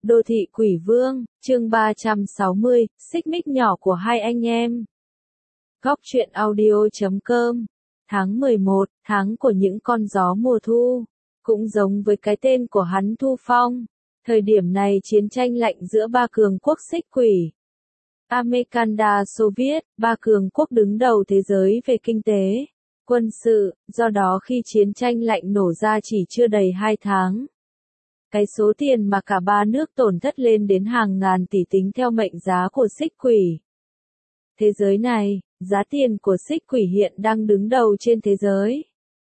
Đô thị Quỷ Vương, chương 360, xích mích nhỏ của hai anh em. Góc truyện audio.com. Tháng 11, tháng của những con gió mùa thu. Cũng giống với cái tên của hắn Thu Phong. Thời điểm này chiến tranh lạnh giữa ba cường quốc xích quỷ. Americanda Soviet, ba cường quốc đứng đầu thế giới về kinh tế, quân sự, do đó khi chiến tranh lạnh nổ ra chỉ chưa đầy 2 tháng. Cái số tiền mà cả ba nước tổn thất lên đến hàng ngàn tỷ tính theo mệnh giá của xích quỷ. Thế giới này, giá tiền của xích quỷ hiện đang đứng đầu trên thế giới.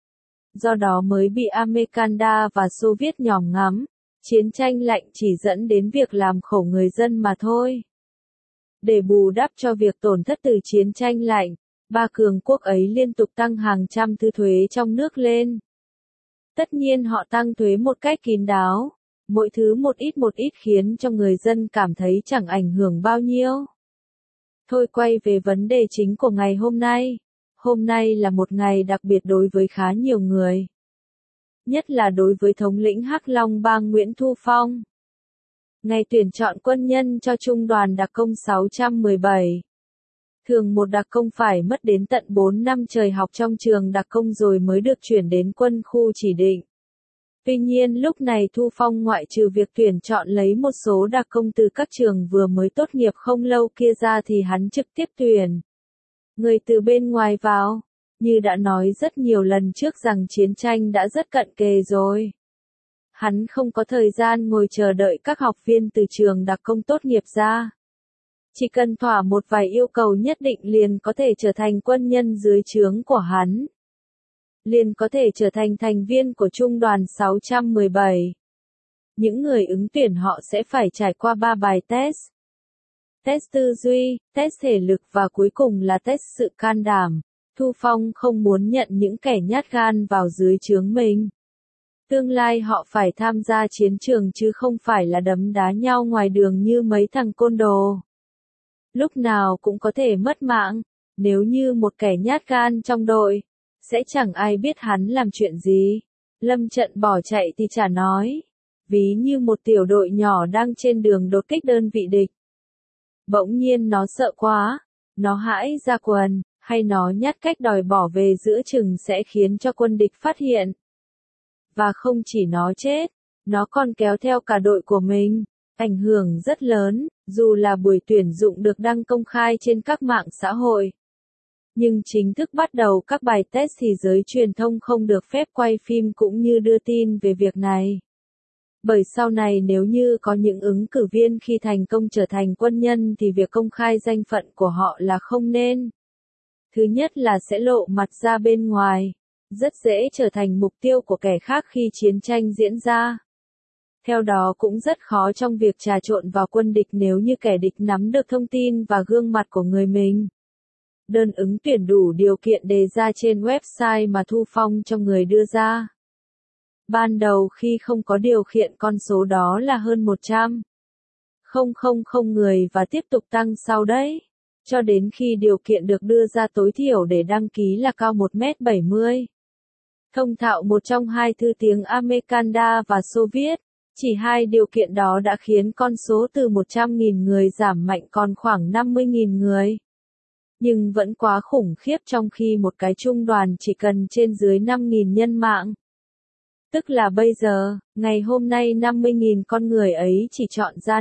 Do đó mới bị Americanda và Soviet nhòm ngắm, chiến tranh lạnh chỉ dẫn đến việc làm khổ người dân mà thôi. Để bù đắp cho việc tổn thất từ chiến tranh lạnh, ba cường quốc ấy liên tục tăng hàng trăm thứ thuế trong nước lên. Tất nhiên họ tăng thuế một cách kín đáo, mỗi thứ một ít khiến cho người dân cảm thấy chẳng ảnh hưởng bao nhiêu. Thôi quay về vấn đề chính của ngày hôm nay. Hôm nay là một ngày đặc biệt đối với khá nhiều người. Nhất là đối với thống lĩnh Hắc Long Bang Nguyễn Thu Phong. Ngày tuyển chọn quân nhân cho trung đoàn đặc công 617. Thường một đặc công phải mất đến tận 4 năm trời học trong trường đặc công rồi mới được chuyển đến quân khu chỉ định. Tuy nhiên lúc này Thu Phong ngoại trừ việc tuyển chọn lấy một số đặc công từ các trường vừa mới tốt nghiệp không lâu kia ra thì hắn trực tiếp tuyển người từ bên ngoài vào. Như đã nói rất nhiều lần trước rằng chiến tranh đã rất cận kề rồi. Hắn không có thời gian ngồi chờ đợi các học viên từ trường đặc công tốt nghiệp ra. Chỉ cần thỏa một vài yêu cầu nhất định liền có thể trở thành quân nhân dưới trướng của hắn. Liền có thể trở thành thành viên của trung đoàn 617. Những người ứng tuyển họ sẽ phải trải qua 3 bài test. Test tư duy, test thể lực và cuối cùng là test sự can đảm. Thu Phong không muốn nhận những kẻ nhát gan vào dưới trướng mình. Tương lai họ phải tham gia chiến trường chứ không phải là đấm đá nhau ngoài đường như mấy thằng côn đồ. Lúc nào cũng có thể mất mạng, nếu như một kẻ nhát gan trong đội, sẽ chẳng ai biết hắn làm chuyện gì. Lâm trận bỏ chạy thì chả nói. Ví như một tiểu đội nhỏ đang trên đường đột kích đơn vị địch. Bỗng nhiên nó sợ quá, nó hãi ra quần, hay nó nhát cách đòi bỏ về giữa chừng sẽ khiến cho quân địch phát hiện. Và không chỉ nó chết, nó còn kéo theo cả đội của mình. Ảnh hưởng rất lớn, dù là buổi tuyển dụng được đăng công khai trên các mạng xã hội. Nhưng chính thức bắt đầu các bài test thì giới truyền thông không được phép quay phim cũng như đưa tin về việc này. Bởi sau này nếu như có những ứng cử viên khi thành công trở thành quân nhân thì việc công khai danh phận của họ là không nên. Thứ nhất là sẽ lộ mặt ra bên ngoài, rất dễ trở thành mục tiêu của kẻ khác khi chiến tranh diễn ra. Theo đó cũng rất khó trong việc trà trộn vào quân địch nếu như kẻ địch nắm được thông tin và gương mặt của người mình. Đơn ứng tuyển đủ điều kiện đề ra trên website mà Thu Phong cho người đưa ra. Ban đầu khi không có điều kiện con số đó là hơn 100.000 người và tiếp tục tăng sau đấy. Cho đến khi điều kiện được đưa ra tối thiểu để đăng ký là cao 1m70. Thông thạo một trong hai thứ tiếng Americanda và Soviet. Chỉ hai điều kiện đó đã khiến con số từ 100.000 người giảm mạnh còn khoảng 50.000 người. Nhưng vẫn quá khủng khiếp trong khi một cái trung đoàn chỉ cần trên dưới 5.000 nhân mạng. Tức là bây giờ, ngày hôm nay 50.000 con người ấy chỉ chọn ra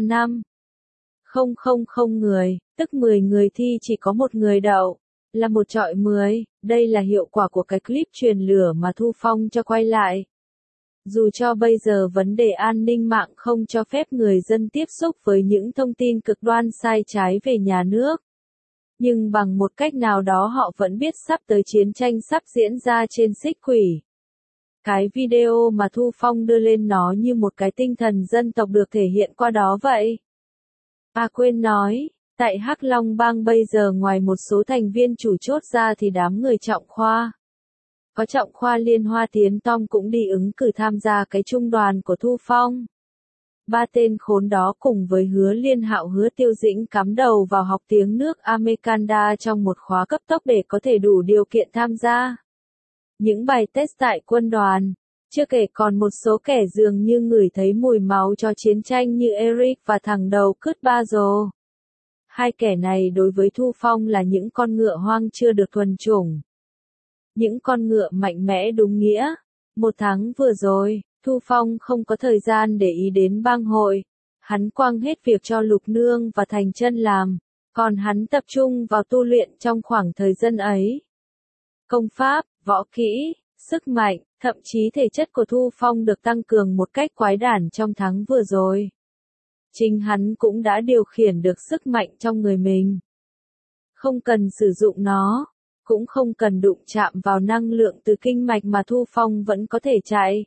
5.000 người, tức 10 người thi chỉ có một người đậu, là một chọi 10, đây là hiệu quả của cái clip truyền lửa mà Thu Phong cho quay lại. Dù cho bây giờ vấn đề an ninh mạng không cho phép người dân tiếp xúc với những thông tin cực đoan sai trái về nhà nước. Nhưng bằng một cách nào đó họ vẫn biết sắp tới chiến tranh sắp diễn ra trên xích quỷ. Cái video mà Thu Phong đưa lên nó như một cái tinh thần dân tộc được thể hiện qua đó vậy. Quên nói, tại Hắc Long Bang bây giờ ngoài một số thành viên chủ chốt ra thì đám người trọng khoa. Có trọng khoa Liên Hoa Tiến Tom cũng đi ứng cử tham gia cái trung đoàn của Thu Phong. Ba tên khốn đó cùng với Hứa Liên Hạo Hứa Tiêu Dĩnh cắm đầu vào học tiếng nước Americanda trong một khóa cấp tốc để có thể đủ điều kiện tham gia những bài test tại quân đoàn. Chưa kể còn một số kẻ dường như ngửi thấy mùi máu cho chiến tranh như Eric và thằng đầu cứt Basil. Hai kẻ này đối với Thu Phong là những con ngựa hoang chưa được thuần chủng. Những con ngựa mạnh mẽ đúng nghĩa. Một tháng vừa rồi, Thu Phong không có thời gian để ý đến bang hội. Hắn quăng hết việc cho Lục Nương và Thành Chân làm, còn hắn tập trung vào tu luyện trong khoảng thời gian ấy. Công pháp, võ kỹ, sức mạnh, thậm chí thể chất của Thu Phong được tăng cường một cách quái đản trong tháng vừa rồi. Chính hắn cũng đã điều khiển được sức mạnh trong người mình. Không cần sử dụng nó, cũng không cần đụng chạm vào năng lượng từ kinh mạch mà Thu Phong vẫn có thể chạy,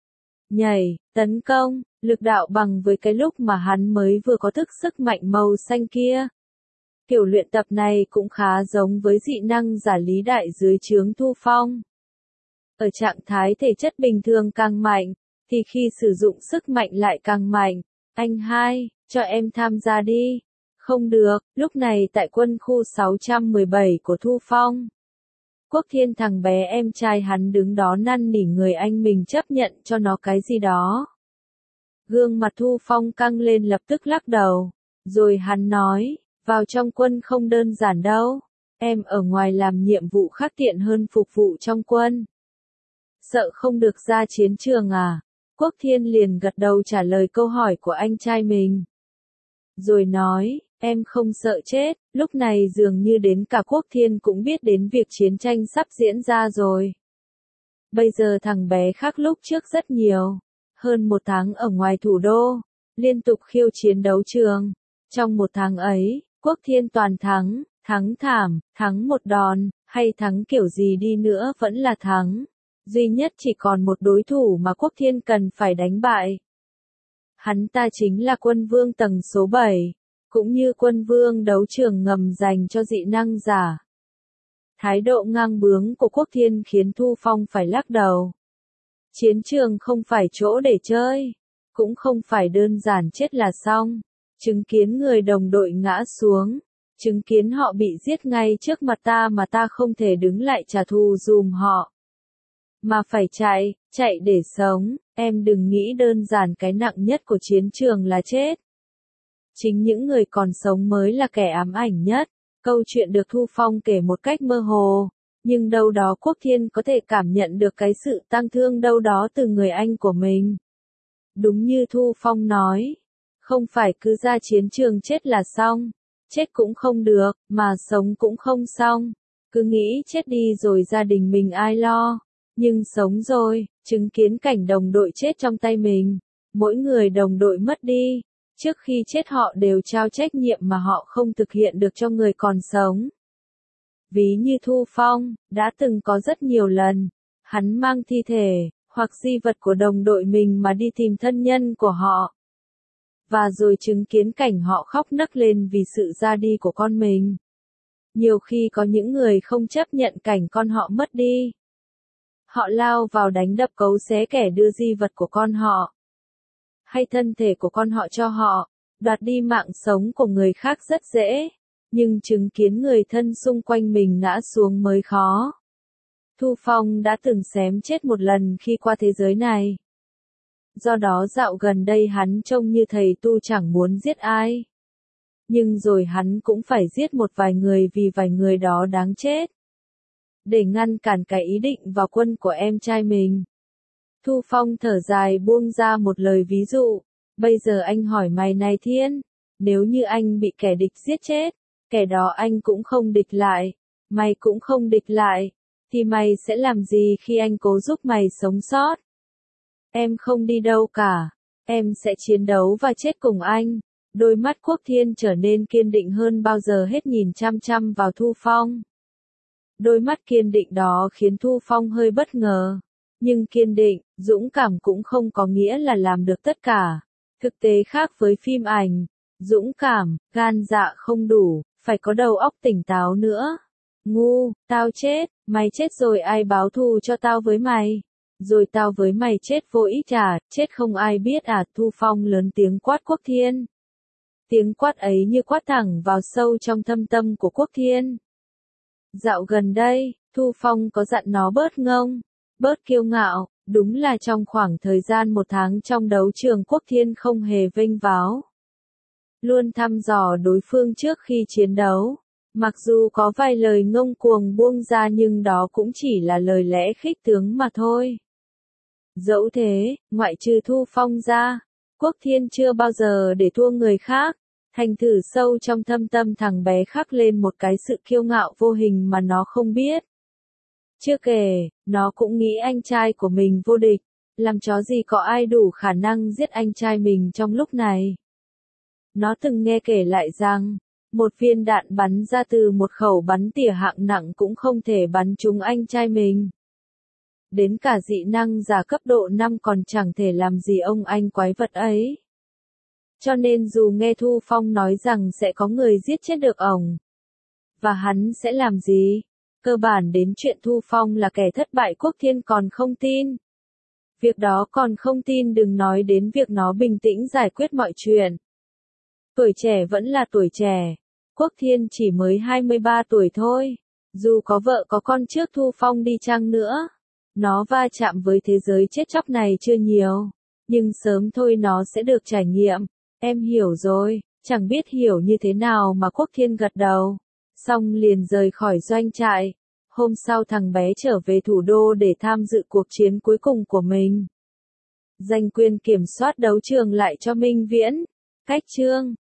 nhảy, tấn công, lực đạo bằng với cái lúc mà hắn mới vừa có thức sức mạnh màu xanh kia. Kiểu luyện tập này cũng khá giống với dị năng giả Lý Đại dưới trướng Thu Phong. Ở trạng thái thể chất bình thường càng mạnh, thì khi sử dụng sức mạnh lại càng mạnh. Anh hai, cho em tham gia đi. Không được, lúc này tại quân khu 617 của Thu Phong. Quốc Thiên thằng bé em trai hắn đứng đó năn nỉ người anh mình chấp nhận cho nó cái gì đó. Gương mặt Thu Phong căng lên lập tức lắc đầu. Rồi hắn nói, vào trong quân không đơn giản đâu. Em ở ngoài làm nhiệm vụ khác tiện hơn phục vụ trong quân. Sợ không được ra chiến trường à? Quốc Thiên liền gật đầu trả lời câu hỏi của anh trai mình. Rồi nói, em không sợ chết, lúc này dường như đến cả Quốc Thiên cũng biết đến việc chiến tranh sắp diễn ra rồi. Bây giờ thằng bé khác lúc trước rất nhiều. Hơn một tháng ở ngoài thủ đô, liên tục khiêu chiến đấu trường. Trong một tháng ấy, Quốc Thiên toàn thắng, thắng thảm, thắng một đòn, hay thắng kiểu gì đi nữa vẫn là thắng. Duy nhất chỉ còn một đối thủ mà Quốc Thiên cần phải đánh bại. Hắn ta chính là quân vương tầng số 7, cũng như quân vương đấu trường ngầm dành cho dị năng giả. Thái độ ngang bướng của Quốc Thiên khiến Thu Phong phải lắc đầu. Chiến trường không phải chỗ để chơi, cũng không phải đơn giản chết là xong. Chứng kiến người đồng đội ngã xuống, chứng kiến họ bị giết ngay trước mặt ta mà ta không thể đứng lại trả thù dùm họ. Mà phải chạy để sống, em đừng nghĩ đơn giản cái nặng nhất của chiến trường là chết. Chính những người còn sống mới là kẻ ám ảnh nhất. Câu chuyện được Thu Phong kể một cách mơ hồ, nhưng đâu đó Quốc Thiên có thể cảm nhận được cái sự tang thương đâu đó từ người anh của mình. Đúng như Thu Phong nói, không phải cứ ra chiến trường chết là xong, chết cũng không được, mà sống cũng không xong. Cứ nghĩ chết đi rồi gia đình mình ai lo. Nhưng sống rồi, chứng kiến cảnh đồng đội chết trong tay mình, mỗi người đồng đội mất đi, trước khi chết họ đều trao trách nhiệm mà họ không thực hiện được cho người còn sống. Ví như Thu Phong, đã từng có rất nhiều lần, hắn mang thi thể, hoặc di vật của đồng đội mình mà đi tìm thân nhân của họ. Và rồi chứng kiến cảnh họ khóc nấc lên vì sự ra đi của con mình. Nhiều khi có những người không chấp nhận cảnh con họ mất đi. Họ lao vào đánh đập cấu xé kẻ đưa di vật của con họ, hay thân thể của con họ cho họ, đoạt đi mạng sống của người khác rất dễ, nhưng chứng kiến người thân xung quanh mình ngã xuống mới khó. Thu Phong đã từng xém chết một lần khi qua thế giới này. Do đó dạo gần đây hắn trông như thầy tu chẳng muốn giết ai. Nhưng rồi hắn cũng phải giết một vài người vì vài người đó đáng chết. Để ngăn cản cái ý định vào quân của em trai mình. Thu Phong thở dài buông ra một lời ví dụ. Bây giờ anh hỏi mày này Thiên, nếu như anh bị kẻ địch giết chết, kẻ đó anh cũng không địch lại, mày cũng không địch lại, thì mày sẽ làm gì khi anh cố giúp mày sống sót? Em không đi đâu cả, em sẽ chiến đấu và chết cùng anh. Đôi mắt Quốc Thiên trở nên kiên định hơn bao giờ hết nhìn chăm chăm vào Thu Phong. Đôi mắt kiên định đó khiến Thu Phong hơi bất ngờ. Nhưng kiên định, dũng cảm cũng không có nghĩa là làm được tất cả. Thực tế khác với phim ảnh, dũng cảm, gan dạ không đủ, phải có đầu óc tỉnh táo nữa. Ngu, tao chết, mày chết rồi ai báo thù cho tao với mày? Rồi tao với mày chết vô ích à, chết không ai biết à? Thu Phong lớn tiếng quát Quốc Thiên. Tiếng quát ấy như quát thẳng vào sâu trong thâm tâm của Quốc Thiên. Dạo gần đây, Thu Phong có dặn nó bớt ngông, bớt kiêu ngạo, Đúng là trong khoảng thời gian 1 tháng trong đấu trường Quốc Thiên không hề vênh váo. Luôn thăm dò đối phương trước khi chiến đấu. Mặc dù có vài lời ngông cuồng buông ra nhưng đó cũng chỉ là lời lẽ khích tướng mà thôi. Dẫu thế, ngoại trừ Thu Phong ra, Quốc Thiên chưa bao giờ để thua người khác. Thành thử sâu trong thâm tâm thằng bé khắc lên một cái sự kiêu ngạo vô hình mà nó không biết. Chưa kể, nó cũng nghĩ anh trai của mình vô địch, làm chó gì có ai đủ khả năng giết anh trai mình trong lúc này. Nó từng nghe kể lại rằng, một viên đạn bắn ra từ một khẩu bắn tỉa hạng nặng cũng không thể bắn trúng anh trai mình. Đến cả dị năng giả cấp độ 5 còn chẳng thể làm gì ông anh quái vật ấy. Cho nên dù nghe Thu Phong nói rằng sẽ có người giết chết được ổng, và hắn sẽ làm gì? Cơ bản đến chuyện Thu Phong là kẻ thất bại Quốc Thiên còn không tin. Việc đó còn không tin đừng nói đến việc nó bình tĩnh giải quyết mọi chuyện. Tuổi trẻ vẫn là tuổi trẻ. Quốc Thiên chỉ mới 23 tuổi thôi. Dù có vợ có con trước Thu Phong đi chăng nữa, nó va chạm với thế giới chết chóc này chưa nhiều. Nhưng sớm thôi nó sẽ được trải nghiệm. Em hiểu rồi, chẳng biết hiểu như thế nào mà Quốc Thiên gật đầu. Xong liền rời khỏi doanh trại. Hôm sau thằng bé trở về thủ đô để tham dự cuộc chiến cuối cùng của mình. Giành quyền kiểm soát đấu trường lại cho Minh Viễn. Cách chương